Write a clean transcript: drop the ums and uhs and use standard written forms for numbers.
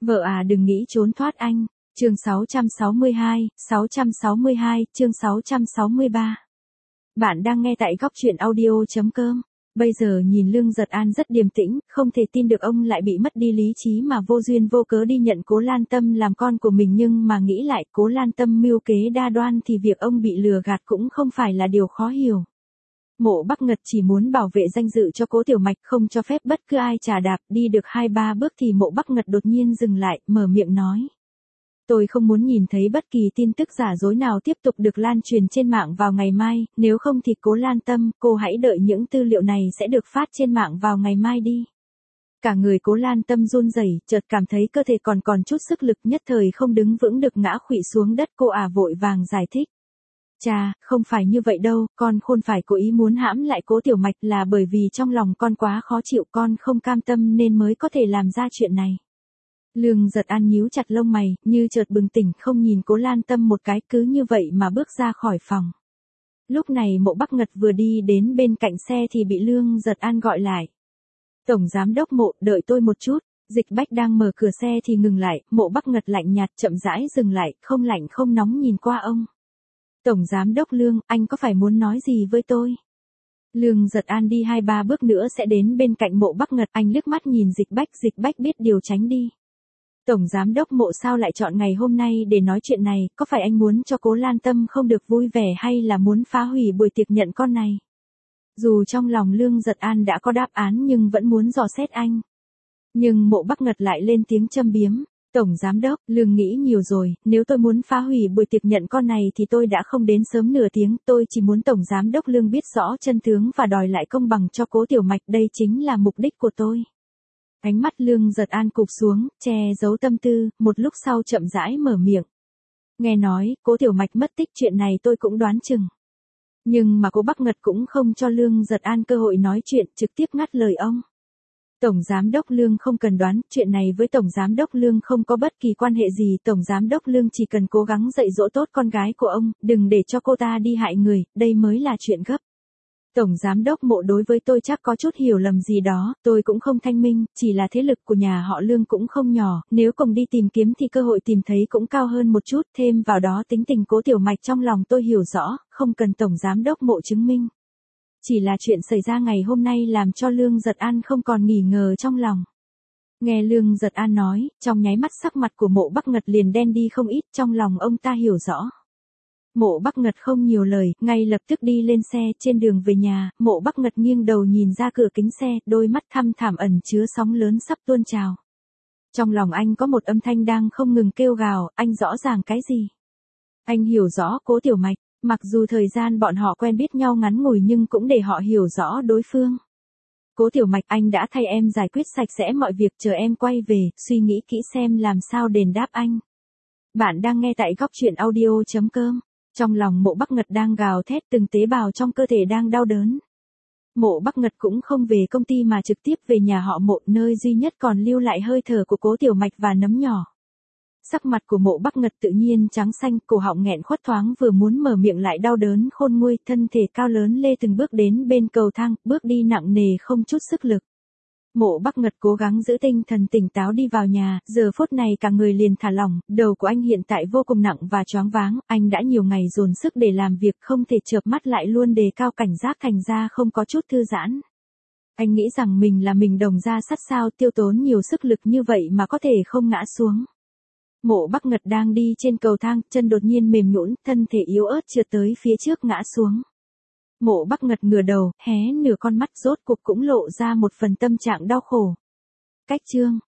Vợ à đừng nghĩ trốn thoát anh. Chương 662, chương 663. Bạn đang nghe tại goctruyện audio.com. Bây giờ nhìn Lương Giật An rất điềm tĩnh, không thể tin được ông lại bị mất đi lý trí mà vô duyên vô cớ đi nhận Cố Lan Tâm làm con của mình, nhưng mà nghĩ lại Cố Lan Tâm mưu kế đa đoan thì việc ông bị lừa gạt cũng không phải là điều khó hiểu. Mộ Bắc Ngật chỉ muốn bảo vệ danh dự cho Cố Tiểu Mạch, không cho phép bất cứ ai chà đạp. Đi được 2-3 bước thì Mộ Bắc Ngật đột nhiên dừng lại, mở miệng nói. Tôi không muốn nhìn thấy bất kỳ tin tức giả dối nào tiếp tục được lan truyền trên mạng vào ngày mai, nếu không thì Cố Lan Tâm, cô hãy đợi những tư liệu này sẽ được phát trên mạng vào ngày mai đi. Cả người Cố Lan Tâm run rẩy, chợt cảm thấy cơ thể còn chút sức lực, nhất thời không đứng vững được ngã khuỵu xuống đất. Cô vội vàng giải thích. Chà, không phải như vậy đâu, con không phải cố ý muốn hãm lại Cố Tiểu Mạch, là bởi vì trong lòng con quá khó chịu, con không cam tâm nên mới có thể làm ra chuyện này. Lương Giật An nhíu chặt lông mày, như chợt bừng tỉnh, không nhìn Cố Lan Tâm một cái, cứ như vậy mà bước ra khỏi phòng. Lúc này Mộ Bắc Ngật vừa đi đến bên cạnh xe thì bị Lương Giật An gọi lại. Tổng giám đốc Mộ, đợi tôi một chút. Dịch Bách đang mở cửa xe thì ngừng lại, Mộ Bắc Ngật lạnh nhạt chậm rãi dừng lại, không lạnh không nóng nhìn qua ông. Tổng giám đốc Lương, anh có phải muốn nói gì với tôi? Lương Giật An đi 2-3 bước nữa sẽ đến bên cạnh Mộ Bắc Ngật, anh liếc mắt nhìn Dịch Bách biết điều tránh đi. Tổng giám đốc Mộ sao lại chọn ngày hôm nay để nói chuyện này, có phải anh muốn cho Cố Lan Tâm không được vui vẻ hay là muốn phá hủy buổi tiệc nhận con này? Dù trong lòng Lương Giật An đã có đáp án nhưng vẫn muốn dò xét anh. Nhưng Mộ Bắc Ngật lại lên tiếng châm biếm. Tổng giám đốc, Lương nghĩ nhiều rồi, nếu tôi muốn phá hủy buổi tiệc nhận con này thì tôi đã không đến sớm nửa tiếng, tôi chỉ muốn Tổng giám đốc Lương biết rõ chân tướng và đòi lại công bằng cho Cố Tiểu Mạch, đây chính là mục đích của tôi. Ánh mắt Lương Giật An cụp xuống, che giấu tâm tư, một lúc sau chậm rãi mở miệng. Nghe nói, Cố Tiểu Mạch mất tích, chuyện này tôi cũng đoán chừng. Nhưng mà Cố Bắc Ngật cũng không cho Lương Giật An cơ hội nói chuyện, trực tiếp ngắt lời ông. Tổng giám đốc Lương không cần đoán, chuyện này với Tổng giám đốc Lương không có bất kỳ quan hệ gì, Tổng giám đốc Lương chỉ cần cố gắng dạy dỗ tốt con gái của ông, đừng để cho cô ta đi hại người, đây mới là chuyện gấp. Tổng giám đốc Mộ đối với tôi chắc có chút hiểu lầm gì đó, tôi cũng không thanh minh, chỉ là thế lực của nhà họ Lương cũng không nhỏ, nếu cùng đi tìm kiếm thì cơ hội tìm thấy cũng cao hơn một chút, thêm vào đó tính tình Cố Tiểu Mạch trong lòng tôi hiểu rõ, không cần Tổng giám đốc Mộ chứng minh. Chỉ là chuyện xảy ra ngày hôm nay làm cho Lương Giật An không còn nghi ngờ trong lòng. Nghe Lương Giật An nói, trong nháy mắt sắc mặt của Mộ Bắc Ngật liền đen đi không ít, trong lòng ông ta hiểu rõ. Mộ Bắc Ngật không nhiều lời, ngay lập tức đi lên xe. Trên đường về nhà, Mộ Bắc Ngật nghiêng đầu nhìn ra cửa kính xe, đôi mắt thăm thẳm ẩn chứa sóng lớn sắp tuôn trào. Trong lòng anh có một âm thanh đang không ngừng kêu gào, anh rõ ràng cái gì? Anh hiểu rõ Cố Tiểu Mạch, mặc dù thời gian bọn họ quen biết nhau ngắn ngủi nhưng cũng để họ hiểu rõ đối phương. Cố Tiểu Mạch, anh đã thay em giải quyết sạch sẽ mọi việc, chờ em quay về, suy nghĩ kỹ xem làm sao đền đáp anh. Bạn đang nghe tại goctruyện audio.com. Trong lòng Mộ Bắc Ngật đang gào thét, từng tế bào trong cơ thể đang đau đớn. Mộ Bắc Ngật cũng không về công ty mà trực tiếp về nhà họ Mộ, nơi duy nhất còn lưu lại hơi thở của Cố Tiểu Mạch và nấm nhỏ. Sắc mặt của Mộ Bắc Ngật tự nhiên trắng xanh, cổ họng nghẹn khuất, thoáng vừa muốn mở miệng lại đau đớn khôn nguôi, thân thể cao lớn lê từng bước đến bên cầu thang, bước đi nặng nề không chút sức lực. Mộ Bắc Ngật cố gắng giữ tinh thần tỉnh táo đi vào nhà, giờ phút này cả người liền thả lỏng, đầu của anh hiện tại vô cùng nặng và choáng váng, anh đã nhiều ngày dồn sức để làm việc, không thể chợp mắt lại luôn đề cao cảnh giác, thành ra không có chút thư giãn. Anh nghĩ rằng mình là mình đồng ra sắt sao, tiêu tốn nhiều sức lực như vậy mà có thể không ngã xuống. Mộ Bắc Ngật đang đi trên cầu thang, chân đột nhiên mềm nhũn, thân thể yếu ớt trượt tới phía trước ngã xuống. Mộ Bắc Ngật ngửa đầu, hé nửa con mắt, rốt cuộc cũng lộ ra một phần tâm trạng đau khổ. Cách chương